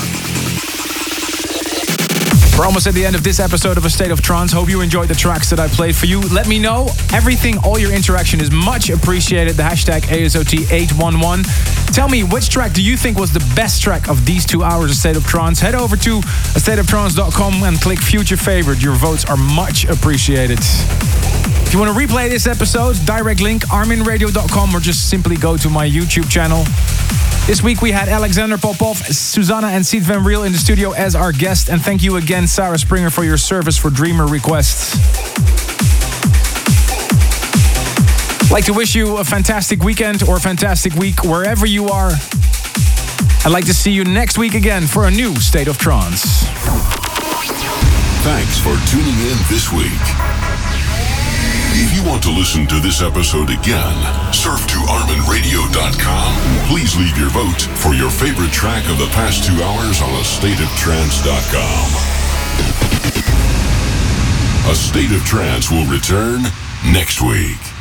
We're almost at the end of this episode of A State of Trance. Hope you enjoyed the tracks that I played for you. Let me know. Everything, all your interaction is much appreciated. The hashtag ASOT811. Tell me, which track do you think was the best track of these 2 hours of State of Trance? Head over to astateoftrance.com and click Future Favorite. Your votes are much appreciated. If you want to replay this episode, direct link arminradio.com or just simply go to my YouTube channel. This week we had Alexander Popov, Susanna and Sied van Riel in the studio as our guest. And thank you again, Sarah Springer, for your service for Dreamer requests. I'd like to wish you a fantastic weekend or a fantastic week wherever you are. I'd like to see you next week again for a new State of Trance. Thanks for tuning in this week. If you want to listen to this episode again, surf to arminradio.com. Please leave your vote for your favorite track of the past 2 hours on astateoftrance.com. A State of Trance will return next week.